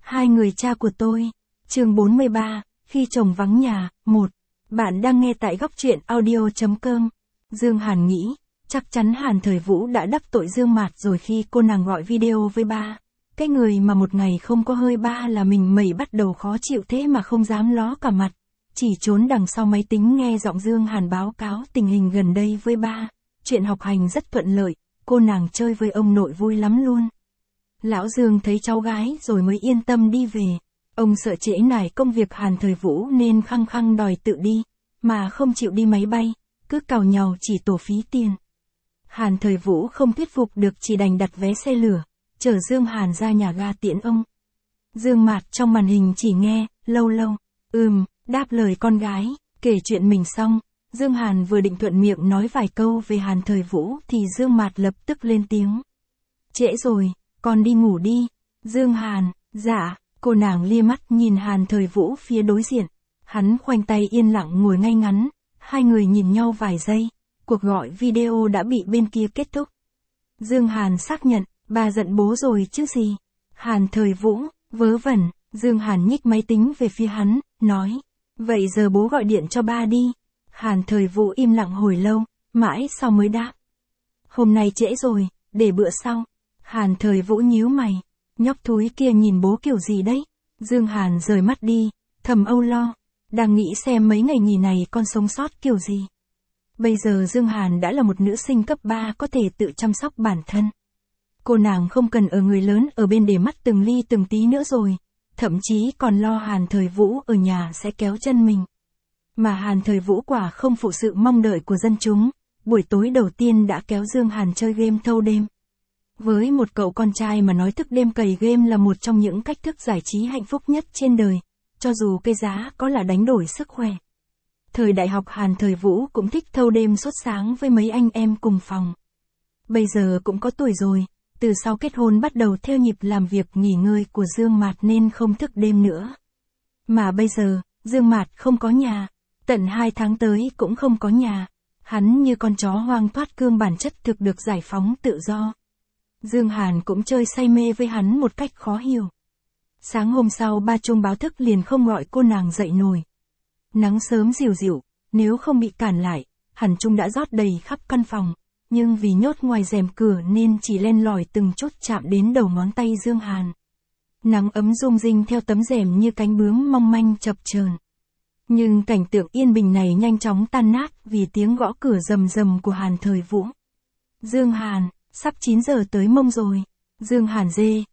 Hai người cha của tôi. Chương 43, khi chồng vắng nhà, 1. Bạn đang nghe tại góc truyện audio.com. Dương Hàn nghĩ, chắc chắn Hàn Thời Vũ đã đắc tội Dương Mạt rồi khi cô nàng gọi video với ba. Cái người mà một ngày không có hơi ba là mình mẩy bắt đầu khó chịu thế mà không dám ló cả mặt. Chỉ trốn đằng sau máy tính nghe giọng Dương Hàn báo cáo tình hình gần đây với ba. Chuyện học hành rất thuận lợi, cô nàng chơi với ông nội vui lắm luôn. Lão Dương thấy cháu gái rồi mới yên tâm đi về. Ông sợ trễ nải công việc Hàn Thời Vũ nên khăng khăng đòi tự đi, mà không chịu đi máy bay, cứ càu nhàu chỉ tổ phí tiền. Hàn Thời Vũ không thuyết phục được chỉ đành đặt vé xe lửa, chở Dương Hàn ra nhà ga tiễn ông. Dương Mạt trong màn hình chỉ nghe, lâu lâu, đáp lời con gái, kể chuyện mình xong. Dương Hàn vừa định thuận miệng nói vài câu về Hàn Thời Vũ thì Dương Mạt lập tức lên tiếng. Trễ rồi, con đi ngủ đi. Dương Hàn, dạ, cô nàng lia mắt nhìn Hàn Thời Vũ phía đối diện. Hắn khoanh tay yên lặng ngồi ngay ngắn, hai người nhìn nhau vài giây, cuộc gọi video đã bị bên kia kết thúc. Dương Hàn xác nhận, ba giận bố rồi chứ gì. Hàn Thời Vũ, vớ vẩn, Dương Hàn nhích máy tính về phía hắn, nói, vậy giờ bố gọi điện cho ba đi. Hàn Thời Vũ im lặng hồi lâu, mãi sau mới đáp. Hôm nay trễ rồi, để bữa sau. Hàn Thời Vũ nhíu mày, nhóc thúi kia nhìn bố kiểu gì đấy. Dương Hàn rời mắt đi, thầm âu lo, đang nghĩ xem mấy ngày nghỉ này con sống sót kiểu gì. Bây giờ Dương Hàn đã là một nữ sinh cấp 3 có thể tự chăm sóc bản thân. Cô nàng không cần ở người lớn ở bên để mắt từng ly từng tí nữa rồi, thậm chí còn lo Hàn Thời Vũ ở nhà sẽ kéo chân mình. Mà Hàn Thời Vũ quả không phụ sự mong đợi của dân chúng, buổi tối đầu tiên đã kéo Dương Hàn chơi game thâu đêm. Với một cậu con trai mà nói thức đêm cày game là một trong những cách thức giải trí hạnh phúc nhất trên đời, cho dù cái giá có là đánh đổi sức khỏe. Thời đại học Hàn Thời Vũ cũng thích thâu đêm suốt sáng với mấy anh em cùng phòng. Bây giờ cũng có tuổi rồi, từ sau kết hôn bắt đầu theo nhịp làm việc nghỉ ngơi của Dương Mạt nên không thức đêm nữa. Mà bây giờ, Dương Mạt không có nhà, tận 2 tháng tới cũng không có nhà, hắn như con chó hoang thoát cương bản chất thực được giải phóng tự do. Dương Hàn cũng chơi say mê với hắn một cách khó hiểu. Sáng hôm sau ba chuông báo thức liền không gọi cô nàng dậy nổi. Nắng sớm dịu dịu, nếu không bị cản lại, hẳn chung đã rót đầy khắp căn phòng, nhưng vì nhốt ngoài rèm cửa nên chỉ len lỏi từng chút chạm đến đầu ngón tay Dương Hàn. Nắng ấm rung rinh theo tấm rèm như cánh bướm mong manh chập chờn. Nhưng cảnh tượng yên bình này nhanh chóng tan nát vì tiếng gõ cửa rầm rầm của Hàn Thời Vũ. Dương Hàn, sắp 9 giờ tới mông rồi. Dương Hàn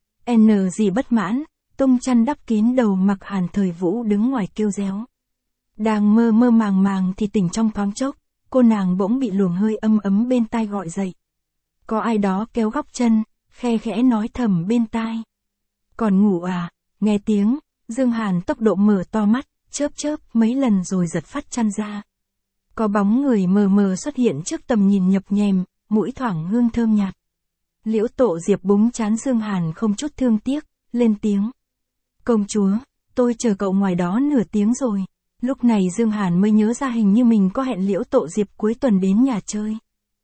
gì bất mãn, tung chăn đắp kín đầu mặc Hàn Thời Vũ đứng ngoài kêu réo. Đang mơ mơ màng màng thì tỉnh trong thoáng chốc, cô nàng bỗng bị luồng hơi ấm ấm bên tai gọi dậy. Có ai đó kéo góc chân, khe khẽ nói thầm bên tai. Còn ngủ à? Nghe tiếng, Dương Hàn tốc độ mở to mắt, chớp chớp mấy lần rồi giật phát chăn ra. Có bóng người mờ mờ xuất hiện trước tầm nhìn nhập nhèm, mũi thoảng hương thơm nhạt. Liễu Tộ Diệp búng trán Dương Hàn không chút thương tiếc, lên tiếng. Công chúa, tôi chờ cậu ngoài đó nửa tiếng rồi. Lúc này Dương Hàn mới nhớ ra hình như mình có hẹn Liễu Tộ Diệp cuối tuần đến nhà chơi.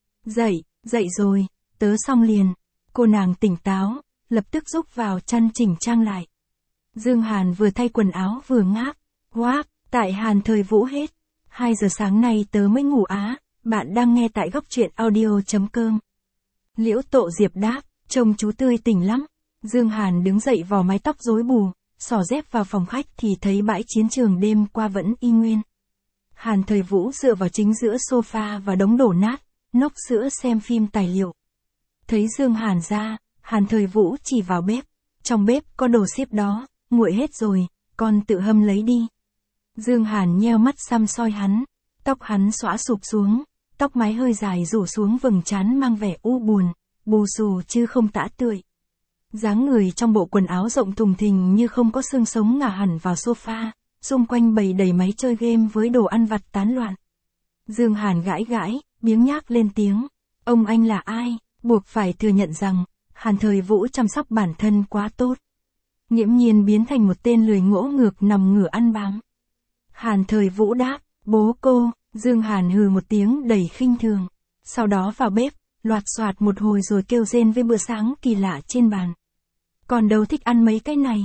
Dậy rồi, tớ xong liền. Cô nàng tỉnh táo, lập tức rúc vào chăn chỉnh trang lại. Dương Hàn vừa thay quần áo vừa ngáp. Tại Hàn Thời Vũ hết. 2 giờ sáng nay tớ mới ngủ á, bạn đang nghe tại góc truyện audio.com. Liễu Tộ Diệp đáp, trông chú tươi tỉnh lắm. Dương Hàn đứng dậy vò mái tóc rối bù, xỏ dép vào phòng khách thì thấy bãi chiến trường đêm qua vẫn y nguyên. Hàn Thời Vũ dựa vào chính giữa sofa và đống đổ nát, nốc sữa xem phim tài liệu. Thấy Dương Hàn ra, Hàn Thời Vũ chỉ vào bếp. Trong bếp có đồ ship đó, nguội hết rồi, con tự hâm lấy đi. Dương Hàn nheo mắt săm soi hắn, tóc hắn xõa sụp xuống, tóc mái hơi dài rủ xuống vầng trán mang vẻ u buồn, bù xù chứ không tả tươi. Dáng người trong bộ quần áo rộng thùng thình như không có xương sống ngả hẳn vào sofa, xung quanh bày đầy máy chơi game với đồ ăn vặt tán loạn. Dương Hàn gãi, biếng nhác lên tiếng, ông anh là ai? Buộc phải thừa nhận rằng, Hàn Thời Vũ chăm sóc bản thân quá tốt. Nghiễm nhiên biến thành một tên lười ngỗ ngược nằm ngửa ăn bám. Hàn Thời Vũ đáp, bố cô. Dương Hàn hừ một tiếng đầy khinh thường. Sau đó vào bếp, loạt soạt một hồi rồi kêu rên với bữa sáng kỳ lạ trên bàn. Còn đâu thích ăn mấy cái này.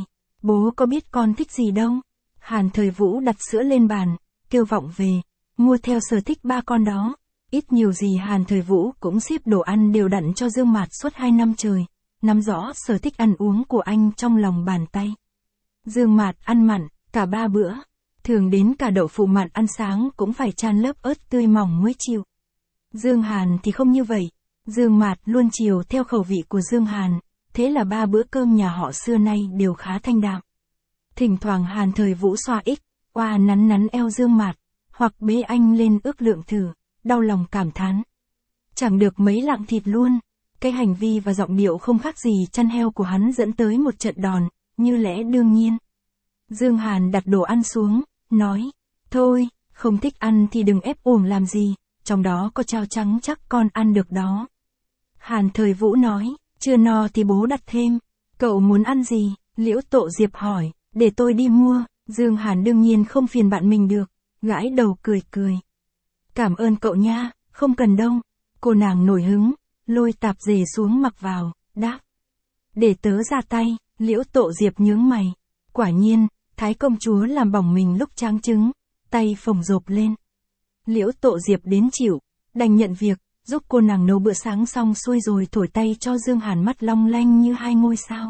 bố có biết con thích gì đâu. Hàn Thời Vũ đặt sữa lên bàn, kêu vọng về, mua theo sở thích ba con đó. Ít nhiều gì Hàn Thời Vũ cũng ship đồ ăn đều đặn cho Dương Mạt suốt 2 năm trời, nắm rõ sở thích ăn uống của anh trong lòng bàn tay. Dương Mạt ăn mặn, cả 3 bữa. Thường đến cả đậu phụ mặn ăn sáng cũng phải chan lớp ớt tươi mỏng mới chịu. Dương Hàn thì không như vậy. Dương Mạt luôn chiều theo khẩu vị của Dương Hàn, thế là 3 bữa cơm nhà họ xưa nay đều khá thanh đạm. Thỉnh thoảng Hàn Thời Vũ xoa oa nắn nắn eo Dương Mạt, hoặc bế anh lên ước lượng thử, đau lòng cảm thán. Chẳng được mấy lạng thịt luôn, cái hành vi và giọng điệu không khác gì chăn heo của hắn dẫn tới một trận đòn, như lẽ đương nhiên. Dương Hàn đặt đồ ăn xuống, nói, thôi, không thích ăn thì đừng ép uổng làm gì, trong đó có chao trắng chắc con ăn được đó. Hàn Thời Vũ nói, chưa no thì bố đặt thêm, cậu muốn ăn gì? Liễu Tộ Diệp hỏi, để tôi đi mua. Dương Hàn đương nhiên không phiền bạn mình được, gãi đầu cười cười. Cảm ơn cậu nha, không cần đâu. Cô nàng nổi hứng, lôi tạp dề xuống mặc vào, đáp. Để tớ ra tay. Liễu Tộ Diệp nhướng mày. Quả nhiên, Thái công chúa làm bỏng mình lúc tráng trứng, tay phồng rộp lên. Liễu Tộ Diệp đến chịu, đành nhận việc, giúp cô nàng nấu bữa sáng xong xuôi rồi thổi tay cho Dương Hàn mắt long lanh như 2 ngôi sao.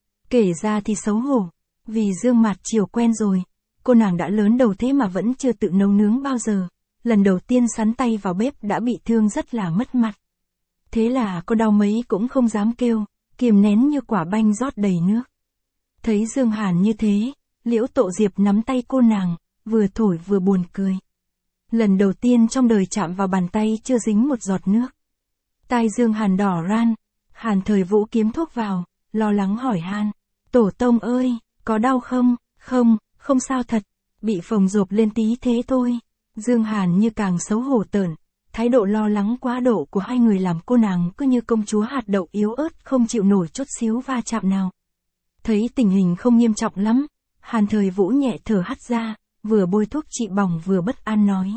Kể ra thì xấu hổ, vì Dương Mạt chiều quen rồi, cô nàng đã lớn đầu thế mà vẫn chưa tự nấu nướng bao giờ, lần đầu tiên sắn tay vào bếp đã bị thương rất là mất mặt. Thế là cô đau mấy cũng không dám kêu, kiềm nén như quả banh rót đầy nước. Thấy Dương Hàn như thế, Liễu Tộ Diệp nắm tay cô nàng, vừa thổi vừa buồn cười. Lần đầu tiên trong đời chạm vào bàn tay chưa dính một giọt nước. Tai Dương Hàn đỏ ran, Hàn Thời Vũ kiếm thuốc vào, lo lắng hỏi han, tổ tông ơi, có đau không? Không sao thật, bị phồng rộp lên tí thế thôi. Dương Hàn như càng xấu hổ tởn, thái độ lo lắng quá độ của hai người làm cô nàng cứ như công chúa hạt đậu yếu ớt không chịu nổi chút xíu va chạm nào. Thấy tình hình không nghiêm trọng lắm, Hàn Thời Vũ nhẹ thở hắt ra, vừa bôi thuốc trị bỏng vừa bất an nói.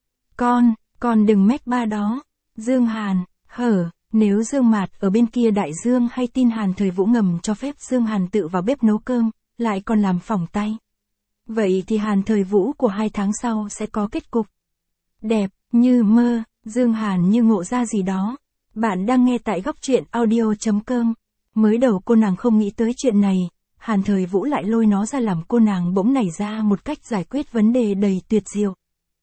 Con đừng mách ba đó. Dương Hàn, nếu Dương Mạt ở bên kia đại dương hay tin Hàn Thời Vũ ngầm cho phép Dương Hàn tự vào bếp nấu cơm, lại còn làm phỏng tay. Vậy thì Hàn Thời Vũ của 2 tháng sau sẽ có kết cục đẹp như mơ. Dương Hàn như ngộ ra gì đó. Bạn đang nghe tại góc truyện audio.com. Mới đầu cô nàng không nghĩ tới chuyện này, Hàn Thời Vũ lại lôi nó ra làm cô nàng bỗng nảy ra một cách giải quyết vấn đề đầy tuyệt diệu.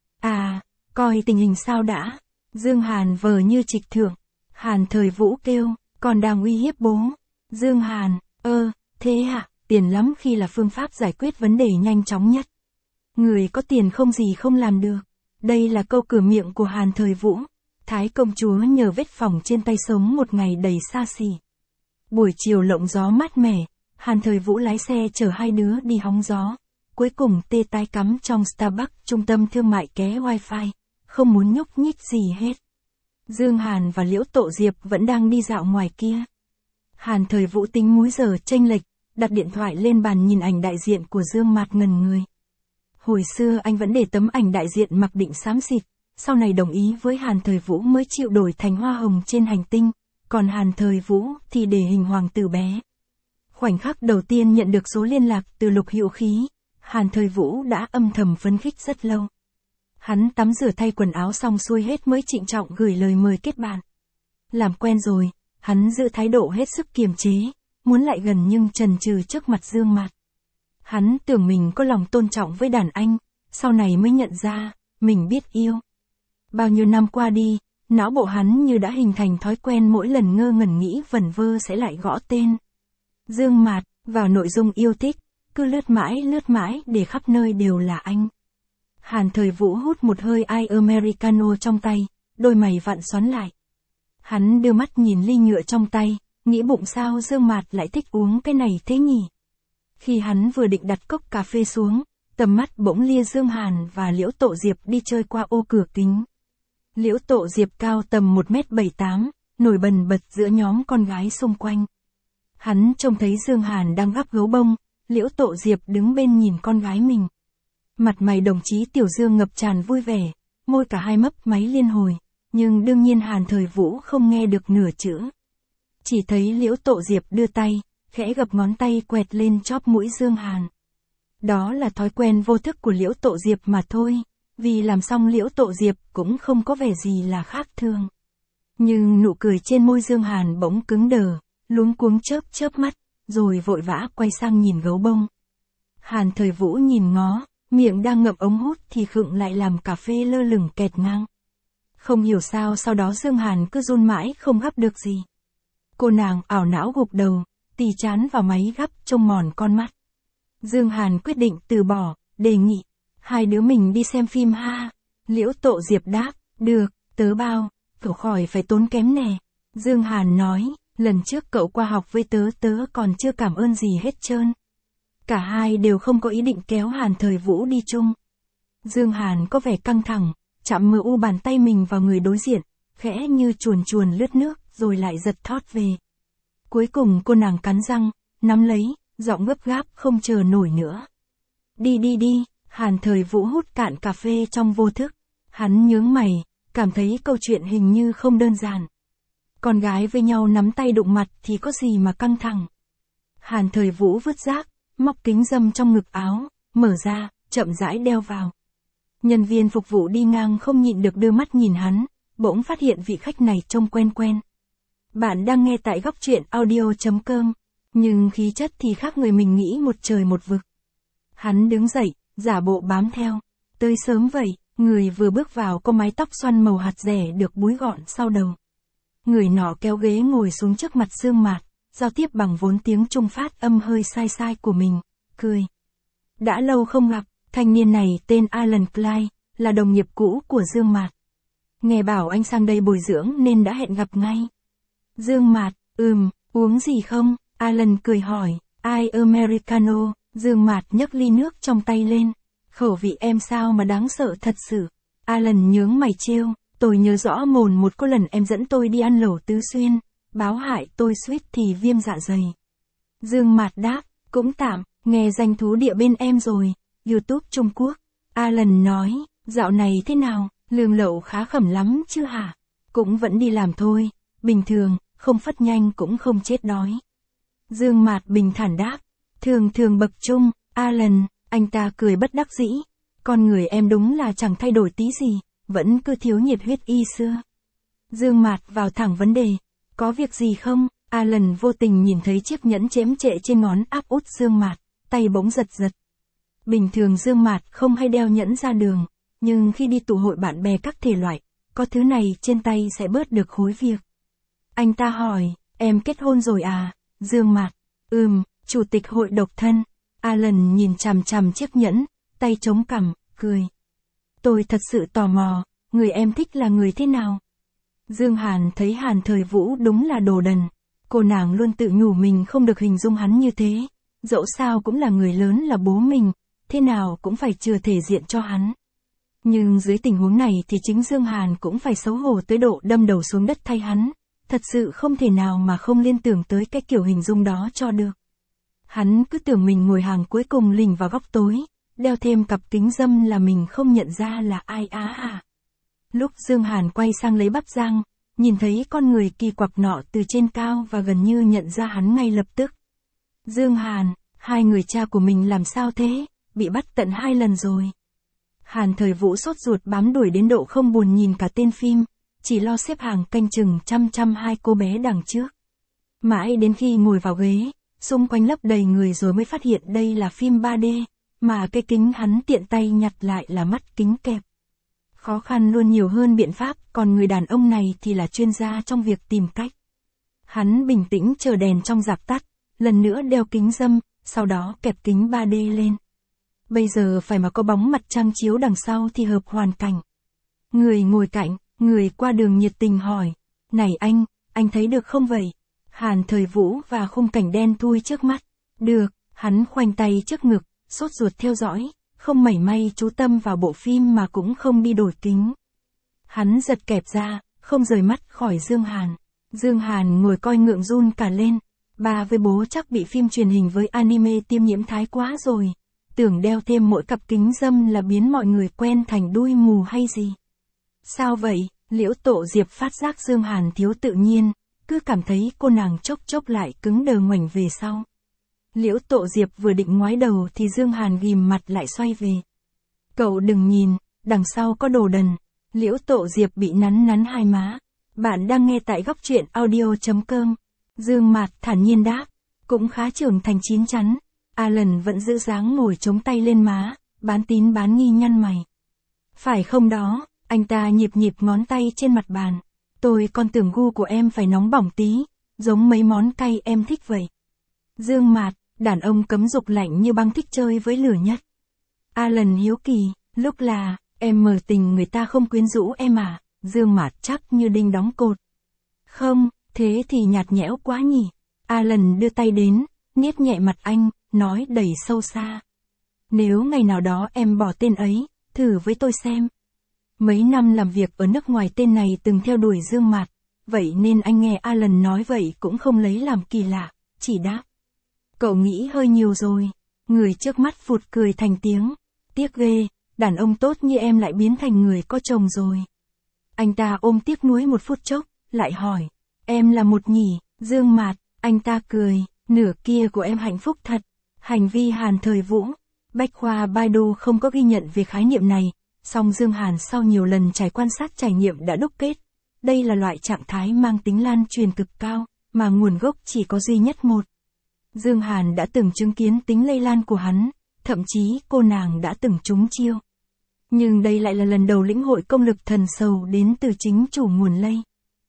À, coi tình hình sao đã. Dương Hàn vờ như trịch thượng. Hàn Thời Vũ kêu, còn đang uy hiếp bố. Dương Hàn, thế à, tiền lắm khi là phương pháp giải quyết vấn đề nhanh chóng nhất. Người có tiền không gì không làm được. Đây là câu cửa miệng của Hàn Thời Vũ. Thái công chúa nhờ vết phỏng trên tay sống một ngày đầy xa xỉ. Buổi chiều lộng gió mát mẻ, Hàn Thời Vũ lái xe chở hai đứa đi hóng gió. Cuối cùng tê tai cắm trong Starbucks trung tâm thương mại ké wifi, không muốn nhúc nhích gì hết. Dương Hàn và Liễu Tộ Diệp vẫn đang đi dạo ngoài kia. Hàn Thời Vũ tính múi giờ chênh lệch, đặt điện thoại lên bàn nhìn ảnh đại diện của Dương Mạt ngần người. Hồi xưa anh vẫn để tấm ảnh đại diện mặc định xám xịt, sau này đồng ý với Hàn Thời Vũ mới chịu đổi thành hoa hồng trên hành tinh, còn Hàn Thời Vũ thì để hình hoàng tử bé. Khoảnh khắc đầu tiên nhận được số liên lạc từ Lục Hữu Khí, Hàn Thời Vũ đã âm thầm phấn khích rất lâu. Hắn tắm rửa thay quần áo xong xuôi hết mới trịnh trọng gửi lời mời kết bạn. Làm quen rồi, hắn giữ thái độ hết sức kiềm chế, muốn lại gần nhưng chần chừ trước mặt Dương Mạt. Hắn tưởng mình có lòng tôn trọng với đàn anh, sau này mới nhận ra, mình biết yêu. Bao nhiêu năm qua đi, não bộ hắn như đã hình thành thói quen mỗi lần ngơ ngẩn nghĩ vẩn vơ sẽ lại gõ tên. Dương Mạt, vào nội dung yêu thích, cứ lướt mãi để khắp nơi đều là anh. Hàn Thời Vũ hút một hơi ai Americano trong tay, đôi mày vặn xoắn lại. Hắn đưa mắt nhìn ly nhựa trong tay, nghĩ bụng sao Dương Mạt lại thích uống cái này thế nhỉ. Khi hắn vừa định đặt cốc cà phê xuống, tầm mắt bỗng lia Dương Hàn và Liễu Tộ Diệp đi chơi qua ô cửa kính. Liễu Tộ Diệp cao tầm 1m78, nổi bần bật giữa nhóm con gái xung quanh. Hắn trông thấy Dương Hàn đang gắp gấu bông, Liễu Tộ Diệp đứng bên nhìn con gái mình. Mặt mày đồng chí Tiểu Dương ngập tràn vui vẻ, môi cả hai mấp máy liên hồi, nhưng đương nhiên Hàn Thời Vũ không nghe được nửa chữ. Chỉ thấy Liễu Tộ Diệp đưa tay, khẽ gập ngón tay quẹt lên chóp mũi Dương Hàn. Đó là thói quen vô thức của Liễu Tộ Diệp mà thôi, vì làm xong Liễu Tộ Diệp cũng không có vẻ gì là khác thường. Nhưng nụ cười trên môi Dương Hàn bỗng cứng đờ, luống cuống chớp mắt, rồi vội vã quay sang nhìn gấu bông. Hàn Thời Vũ nhìn ngó, miệng đang ngậm ống hút thì khựng lại làm cà phê lơ lửng kẹt ngang. Không hiểu sao sau đó Dương Hàn cứ run mãi không gắp được gì. Cô nàng ảo não gục đầu, tì chán vào máy gắp trông mòn con mắt. Dương Hàn quyết định từ bỏ, đề nghị, hai đứa mình đi xem phim ha. Liễu Tộ Diệp đáp, được, tớ bao, cậu khỏi phải tốn kém nè. Dương Hàn nói, lần trước cậu qua học với tớ còn chưa cảm ơn gì hết trơn. Cả hai đều không có ý định kéo Hàn Thời Vũ đi chung. Dương Hàn có vẻ căng thẳng, chạm mờ u bàn tay mình vào người đối diện, khẽ như chuồn lướt nước, rồi lại giật thót về. Cuối cùng cô nàng cắn răng, nắm lấy, giọng gấp gáp không chờ nổi nữa. Đi, Hàn Thời Vũ hút cạn cà phê trong vô thức. Hắn nhướng mày, cảm thấy câu chuyện hình như không đơn giản. Con gái với nhau nắm tay đụng mặt thì có gì mà căng thẳng. Hàn Thời Vũ vứt rác, móc kính râm trong ngực áo, mở ra, chậm rãi đeo vào. Nhân viên phục vụ đi ngang không nhịn được đưa mắt nhìn hắn, bỗng phát hiện vị khách này trông quen. Bạn đang nghe tại góc truyện audio.com, nhưng khí chất thì khác người mình nghĩ một trời một vực. Hắn đứng dậy, giả bộ bám theo. Tới sớm vậy, người vừa bước vào có mái tóc xoăn màu hạt rẻ được búi gọn sau đầu. Người nọ kéo ghế ngồi xuống trước mặt Dương Mạt, giao tiếp bằng vốn tiếng Trung phát âm hơi sai của mình, cười. Đã lâu không gặp, thanh niên này tên Alan Clyde, là đồng nghiệp cũ của Dương Mạt. Nghe bảo anh sang đây bồi dưỡng nên đã hẹn gặp ngay. Dương Mạt, uống gì không? Alan cười hỏi, ai Americano, Dương Mạt nhấc ly nước trong tay lên. Khẩu vị em sao mà đáng sợ thật sự. Alan nhướng mày trêu, tôi nhớ rõ một có lần em dẫn tôi đi ăn lẩu Tứ Xuyên, báo hại tôi suýt thì viêm dạ dày. Dương Mạt đáp, cũng tạm, nghe danh thú địa bên em rồi, YouTube Trung Quốc. Alan nói, dạo này thế nào, lương lậu khá khẩm lắm chứ hả? Cũng vẫn đi làm thôi, bình thường, không phất nhanh cũng không chết đói. Dương Mạt bình thản đáp, thường bậc trung. Alan, anh ta cười bất đắc dĩ, con người em đúng là chẳng thay đổi tí gì, vẫn cứ thiếu nhiệt huyết y xưa. Dương Mạt vào thẳng vấn đề, có việc gì không? Alan vô tình nhìn thấy chiếc nhẫn chễm trệ trên ngón áp út Dương Mạt, tay bỗng giật. Bình thường Dương Mạt không hay đeo nhẫn ra đường, nhưng khi đi tụ hội bạn bè các thể loại, có thứ này trên tay sẽ bớt được khối việc. Anh ta hỏi, em kết hôn rồi à? Dương Mạt, chủ tịch hội độc thân. Alan nhìn chằm chiếc nhẫn, tay chống cằm, cười. Tôi thật sự tò mò, người em thích là người thế nào? Dương Hàn thấy Hàn Thời Vũ đúng là đồ đần. Cô nàng luôn tự nhủ mình không được hình dung hắn như thế. Dẫu sao cũng là người lớn là bố mình, thế nào cũng phải chừa thể diện cho hắn. Nhưng dưới tình huống này thì chính Dương Hàn cũng phải xấu hổ tới độ đâm đầu xuống đất thay hắn. Thật sự không thể nào mà không liên tưởng tới cái kiểu hình dung đó cho được. Hắn cứ tưởng mình ngồi hàng cuối cùng lình vào góc tối, đeo thêm cặp kính râm là mình không nhận ra là ai à. Lúc Dương Hàn quay sang lấy bắp rang, nhìn thấy con người kỳ quặc nọ từ trên cao và gần như nhận ra hắn ngay lập tức. Dương Hàn, hai người cha của mình làm sao thế, bị bắt tận 2 lần rồi. Hàn Thời Vũ sốt ruột bám đuổi đến độ không buồn nhìn cả tên phim, chỉ lo xếp hàng canh chừng chăm hai cô bé đằng trước. Mãi đến khi ngồi vào ghế, xung quanh lấp đầy người rồi mới phát hiện đây là phim 3D, mà cái kính hắn tiện tay nhặt lại là mắt kính kẹp. Khó khăn luôn nhiều hơn biện pháp, còn người đàn ông này thì là chuyên gia trong việc tìm cách. Hắn bình tĩnh chờ đèn trong rạp tắt, lần nữa đeo kính râm, sau đó kẹp kính 3D lên. Bây giờ phải mà có bóng mặt trăng chiếu đằng sau thì hợp hoàn cảnh. Người ngồi cạnh, người qua đường nhiệt tình hỏi, này anh thấy được không vậy? Hàn Thời Vũ và khung cảnh đen thui trước mắt. Được, hắn khoanh tay trước ngực, sốt ruột theo dõi, không mảy may chú tâm vào bộ phim mà cũng không đi đổi kính. Hắn giật kẹp ra, không rời mắt khỏi Dương Hàn. Dương Hàn ngồi coi ngượng run cả lên. Ba với bố chắc bị phim truyền hình với anime tiêm nhiễm thái quá rồi. Tưởng đeo thêm mỗi cặp kính râm là biến mọi người quen thành đuôi mù hay gì? Sao vậy? Liễu Tộ Diệp phát giác Dương Hàn thiếu tự nhiên, cứ cảm thấy cô nàng chốc chốc lại cứng đờ ngoảnh về sau. Liễu Tộ Diệp vừa định ngoái đầu thì Dương Hàn ghim mặt lại xoay về. Cậu đừng nhìn, đằng sau có đồ đần. Liễu Tộ Diệp bị nắn nắn hai má. Bạn đang nghe tại góc truyện audio.com. Dương Mạt thản nhiên đáp, cũng khá trưởng thành chín chắn. Alan vẫn giữ dáng ngồi chống tay lên má, bán tín bán nghi nhăn mày. Phải không đó, anh ta nhịp nhịp ngón tay trên mặt bàn. Tôi còn tưởng gu của em phải nóng bỏng tí, giống mấy món cay em thích vậy. Dương Mạt, đàn ông cấm dục lạnh như băng thích chơi với lửa nhất. Alan hiếu kỳ, lúc là, em mờ tình người ta không quyến rũ em à? Dương Mạt chắc như đinh đóng cột. Không, thế thì nhạt nhẽo quá nhỉ. Alan đưa tay đến, niết nhẹ mặt anh, nói đầy sâu xa. Nếu ngày nào đó em bỏ tên ấy, thử với tôi xem. Mấy năm làm việc ở nước ngoài tên này từng theo đuổi Dương Mạt, vậy nên anh nghe Alan nói vậy cũng không lấy làm kỳ lạ, chỉ đáp. Cậu nghĩ hơi nhiều rồi. Người trước mắt phụt cười thành tiếng. Tiếc ghê, đàn ông tốt như em lại biến thành người có chồng rồi. Anh ta ôm tiếc nuối một phút chốc, lại hỏi. Em là một nhỉ, Dương Mạt, anh ta cười, nửa kia của em hạnh phúc thật. Hành vi Hàn Thời Vũ. Bách khoa Baidu không có ghi nhận về khái niệm này, song Dương Hàn sau nhiều lần trải quan sát trải nghiệm đã đúc kết. Đây là loại trạng thái mang tính lan truyền cực cao, mà nguồn gốc chỉ có duy nhất một. Dương Hàn đã từng chứng kiến tính lây lan của hắn, thậm chí cô nàng đã từng trúng chiêu. Nhưng đây lại là lần đầu lĩnh hội công lực thần sầu đến từ chính chủ nguồn lây.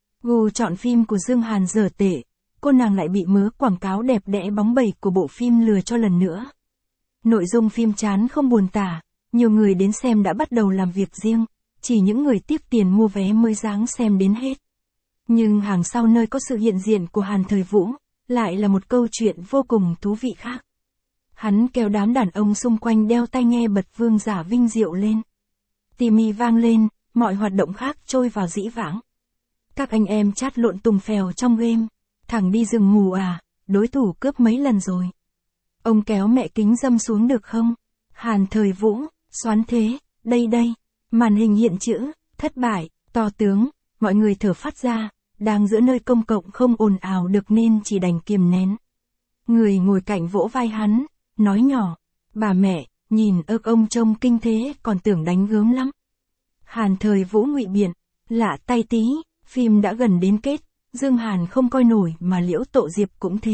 Gu chọn phim của Dương Hàn dở tệ, cô nàng lại bị mớ quảng cáo đẹp đẽ bóng bẩy của bộ phim lừa cho lần nữa. Nội dung phim chán không buồn tả, nhiều người đến xem đã bắt đầu làm việc riêng, chỉ những người tiếc tiền mua vé mới dáng xem đến hết. Nhưng hàng sau nơi có sự hiện diện của Hàn Thời Vũ, lại là một câu chuyện vô cùng thú vị khác. Hắn kéo đám đàn ông xung quanh đeo tai nghe bật vương giả vinh diệu lên. Timmy vang lên, mọi hoạt động khác trôi vào dĩ vãng. Các anh em chát lộn tùng phèo trong game. Thằng đi rừng mù à, đối thủ cướp mấy lần rồi. Ông kéo mẹ kính dâm xuống được không? Hàn Thời Vũ, xoán thế, đây. Màn hình hiện chữ, thất bại, to tướng, mọi người thở phát ra, đang giữa nơi công cộng không ồn ào được nên chỉ đành kiềm nén. Người ngồi cạnh vỗ vai hắn, nói nhỏ, bà mẹ, nhìn ông trông kinh thế còn tưởng đánh gớm lắm. Hàn Thời Vũ ngụy biện, lạ tay tí, phim đã gần đến kết, Dương Hàn không coi nổi mà Liễu Tộ Diệp cũng thế.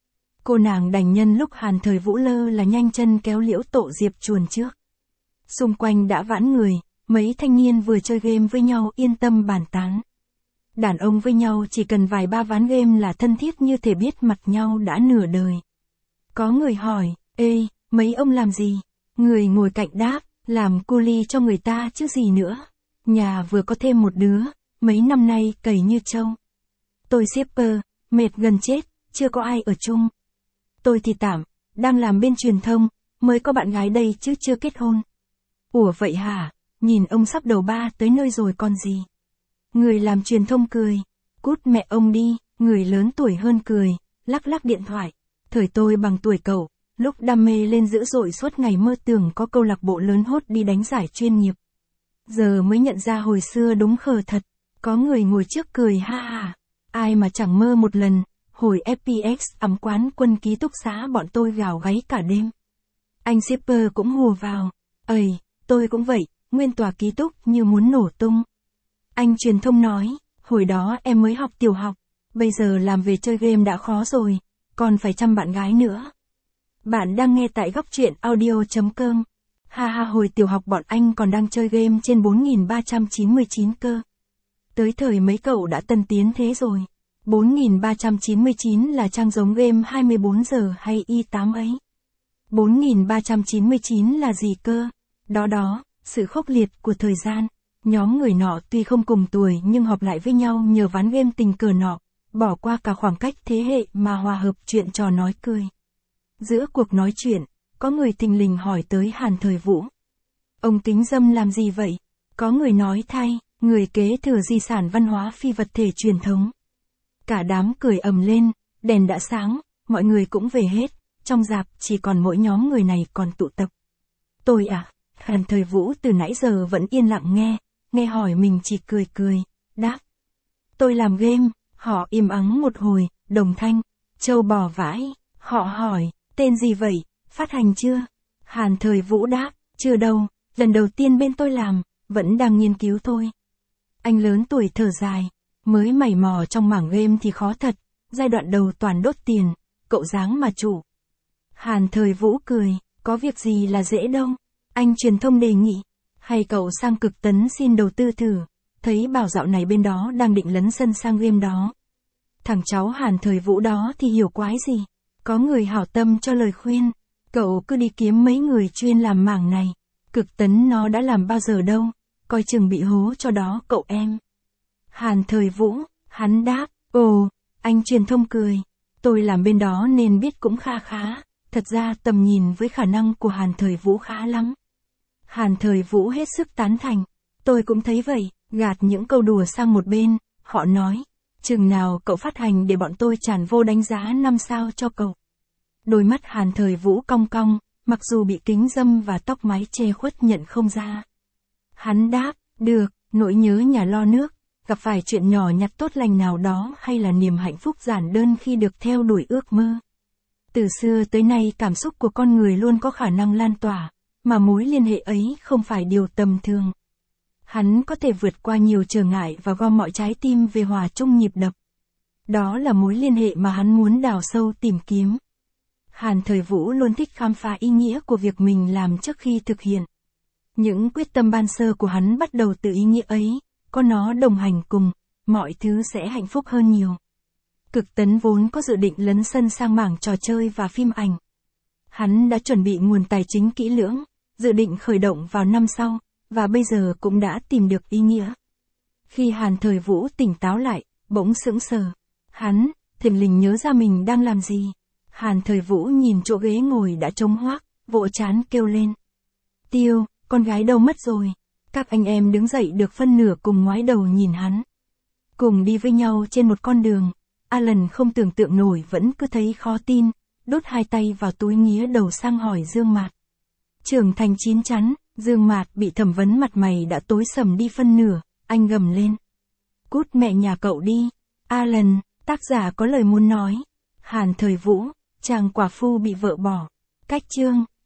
Cô nàng đành nhân lúc Hàn Thời Vũ lơ là nhanh chân kéo Liễu Tộ Diệp chuồn trước. Xung quanh đã vãn người, mấy thanh niên vừa chơi game với nhau yên tâm bàn tán. Đàn ông với nhau chỉ cần vài ba ván game là thân thiết như thể biết mặt nhau đã nửa đời. Có người hỏi, ê, mấy ông làm gì? Người ngồi cạnh đáp, làm cu li cho người ta chứ gì nữa. Nhà vừa có thêm một đứa, mấy năm nay cày như trâu. Tôi shipper, mệt gần chết, chưa có ai ở chung. Tôi thì tạm, đang làm bên truyền thông, mới có bạn gái đây chứ chưa kết hôn. Ủa vậy hả, nhìn ông sắp đầu ba tới nơi rồi còn gì. Người làm truyền thông cười, cút mẹ ông đi, người lớn tuổi hơn cười, lắc lắc điện thoại. Thời tôi bằng tuổi cậu, lúc đam mê lên dữ dội suốt ngày mơ tưởng có câu lạc bộ lớn hốt đi đánh giải chuyên nghiệp. Giờ mới nhận ra hồi xưa đúng khờ thật, có người ngồi trước cười ha ha, ai mà chẳng mơ một lần, hồi FPX ẵm quán quân ký túc xá bọn tôi gào gáy cả đêm. Anh shipper cũng hùa vào, ầy, tôi cũng vậy, nguyên tòa ký túc như muốn nổ tung. Anh truyền thông nói, hồi đó em mới học tiểu học, bây giờ làm về chơi game đã khó rồi, còn phải chăm bạn gái nữa. Bạn đang nghe tại góc truyện audio.com. Ha ha, hồi tiểu học bọn anh còn đang chơi game trên 4399 cơ. Tới thời mấy cậu đã tân tiến thế rồi. 4399 là trang giống game 24 giờ hay i8 ấy. 4399 là gì cơ? Đó, sự khốc liệt của thời gian. Nhóm người nọ tuy không cùng tuổi nhưng họp lại với nhau nhờ ván game tình cờ nọ, bỏ qua cả khoảng cách thế hệ mà hòa hợp chuyện trò nói cười. Giữa cuộc nói chuyện, có người thình lình hỏi tới Hàn Thời Vũ. Ông kính dâm làm gì vậy? Có người nói thay, người kế thừa di sản văn hóa phi vật thể truyền thống. Cả đám cười ầm lên, đèn đã sáng, mọi người cũng về hết, trong rạp chỉ còn mỗi nhóm người này còn tụ tập. Tôi à? Hàn Thời Vũ từ nãy giờ vẫn yên lặng nghe hỏi mình chỉ cười, đáp. Tôi làm game, Họ im ắng một hồi, đồng thanh, trâu bò vãi. Họ hỏi, tên gì vậy, phát hành chưa? Hàn Thời Vũ đáp, chưa đâu, lần đầu tiên bên tôi làm, vẫn đang nghiên cứu thôi. Anh lớn tuổi thở dài, mới mày mò trong mảng game thì khó thật, giai đoạn đầu toàn đốt tiền, cậu dáng mà chủ. Hàn Thời Vũ cười, có việc gì là dễ đâu, anh truyền thông đề nghị, hay cậu sang Cực Tấn xin đầu tư thử, thấy bảo dạo này bên đó đang định lấn sân sang game đó. Thằng cháu Hàn Thời Vũ đó thì hiểu quái gì, có người hảo tâm cho lời khuyên, cậu cứ đi kiếm mấy người chuyên làm mảng này, Cực Tấn nó đã làm bao giờ đâu, coi chừng bị hố cho đó cậu em. Hàn Thời Vũ, hắn đáp, ồ, anh truyền thông cười, tôi làm bên đó nên biết cũng kha khá, thật ra tầm nhìn với khả năng của Hàn Thời Vũ khá lắm. Hàn Thời Vũ hết sức tán thành, tôi cũng thấy vậy, gạt những câu đùa sang một bên, họ nói, chừng nào cậu phát hành để bọn tôi tràn vô đánh giá 5 sao cho cậu. Đôi mắt Hàn Thời Vũ cong cong, mặc dù bị kính râm và tóc mái che khuất nhận không ra. Hắn đáp, được, nỗi nhớ nhà lo nước, gặp phải chuyện nhỏ nhặt tốt lành nào đó hay là niềm hạnh phúc giản đơn khi được theo đuổi ước mơ. Từ xưa tới nay cảm xúc của con người luôn có khả năng lan tỏa, mà mối liên hệ ấy không phải điều tầm thường. Hắn có thể vượt qua nhiều trở ngại và gom mọi trái tim về hòa chung nhịp đập. Đó là mối liên hệ mà hắn muốn đào sâu tìm kiếm. Hàn Thời Vũ luôn thích khám phá ý nghĩa của việc mình làm trước khi thực hiện. Những quyết tâm ban sơ của hắn bắt đầu từ ý nghĩa ấy, có nó đồng hành cùng, mọi thứ sẽ hạnh phúc hơn nhiều. Cực Tấn vốn có dự định lấn sân sang mảng trò chơi và phim ảnh. Hắn đã chuẩn bị nguồn tài chính kỹ lưỡng, dự định khởi động vào năm sau, và bây giờ cũng đã tìm được ý nghĩa. Khi Hàn Thời Vũ tỉnh táo lại, bỗng sững sờ. Hắn, thình lình nhớ ra mình đang làm gì. Hàn Thời Vũ nhìn chỗ ghế ngồi đã trống hoác, vỗ trán kêu lên. Tiêu, con gái đâu mất rồi. Các anh em đứng dậy được phân nửa cùng ngoái đầu nhìn hắn. Cùng đi với nhau trên một con đường, Alan không tưởng tượng nổi vẫn cứ thấy khó tin, đút hai tay vào túi nghía đầu sang hỏi Dương Mạt. Trưởng thành chín chắn, Dương Mạt bị thẩm vấn mặt mày đã tối sầm đi phân nửa, anh gầm lên. Cút mẹ nhà cậu đi. Alan, tác giả có lời muốn nói. Hàn Thời Vũ, chàng quả phu bị vợ bỏ. Cách chương.